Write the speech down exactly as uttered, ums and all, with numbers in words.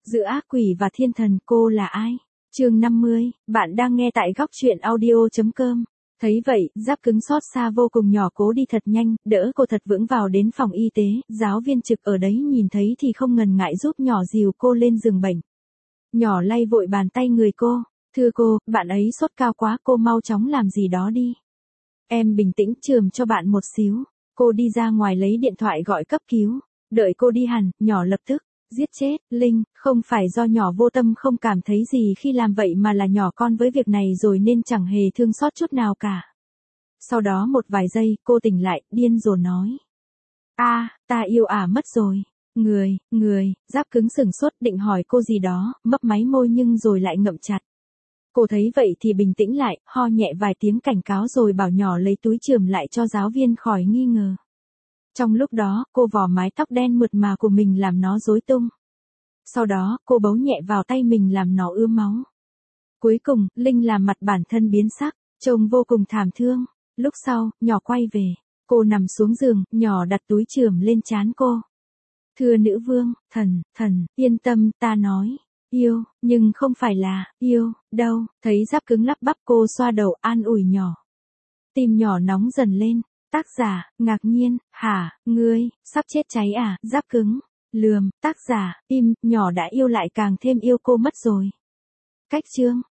Giữa ác quỷ và thiên thần cô là ai? Chương năm mươi, bạn đang nghe tại góc truyện audio chấm com. Thấy vậy, Giáp cứng xót xa vô cùng, nhỏ cố đi thật nhanh, đỡ cô thật vững vào đến phòng y tế, giáo viên trực ở đấy nhìn thấy thì không ngần ngại giúp nhỏ dìu cô lên giường bệnh. Nhỏ lay vội bàn tay người cô, thưa cô, bạn ấy sốt cao quá, cô mau chóng làm gì đó đi. Em bình tĩnh chườm cho bạn một xíu, cô đi ra ngoài lấy điện thoại gọi cấp cứu, đợi cô đi hẳn, nhỏ lập tức. Giết chết, Linh, không phải do nhỏ vô tâm không cảm thấy gì khi làm vậy mà là nhỏ con với việc này rồi nên chẳng hề thương xót chút nào cả. Sau đó một vài giây, cô tỉnh lại, điên rồ nói. a à, ta yêu ả mất rồi. Người, người, Giáp cứng sửng sốt định hỏi cô gì đó, mấp máy môi nhưng rồi lại ngậm chặt. Cô thấy vậy thì bình tĩnh lại, ho nhẹ vài tiếng cảnh cáo rồi bảo nhỏ lấy túi chườm lại cho giáo viên khỏi nghi ngờ. Trong lúc đó, cô vò mái tóc đen mượt mà của mình làm nó rối tung. Sau đó, cô bấu nhẹ vào tay mình làm nó ứa máu. Cuối cùng, Linh làm mặt bản thân biến sắc, trông vô cùng thảm thương. Lúc sau, nhỏ quay về. Cô nằm xuống giường, nhỏ đặt túi chườm lên trán cô. Thưa nữ vương, thần, thần, yên tâm, ta nói. Yêu, nhưng không phải là, yêu, đâu. Thấy Giáp cứng lắp bắp, cô xoa đầu an ủi nhỏ. Tim nhỏ nóng dần lên. Tác giả, ngạc nhiên, hả, ngươi, sắp chết cháy à, Giáp cứng, lườm, tác giả, im, nhỏ đã yêu lại càng thêm yêu cô mất rồi. Cách chương.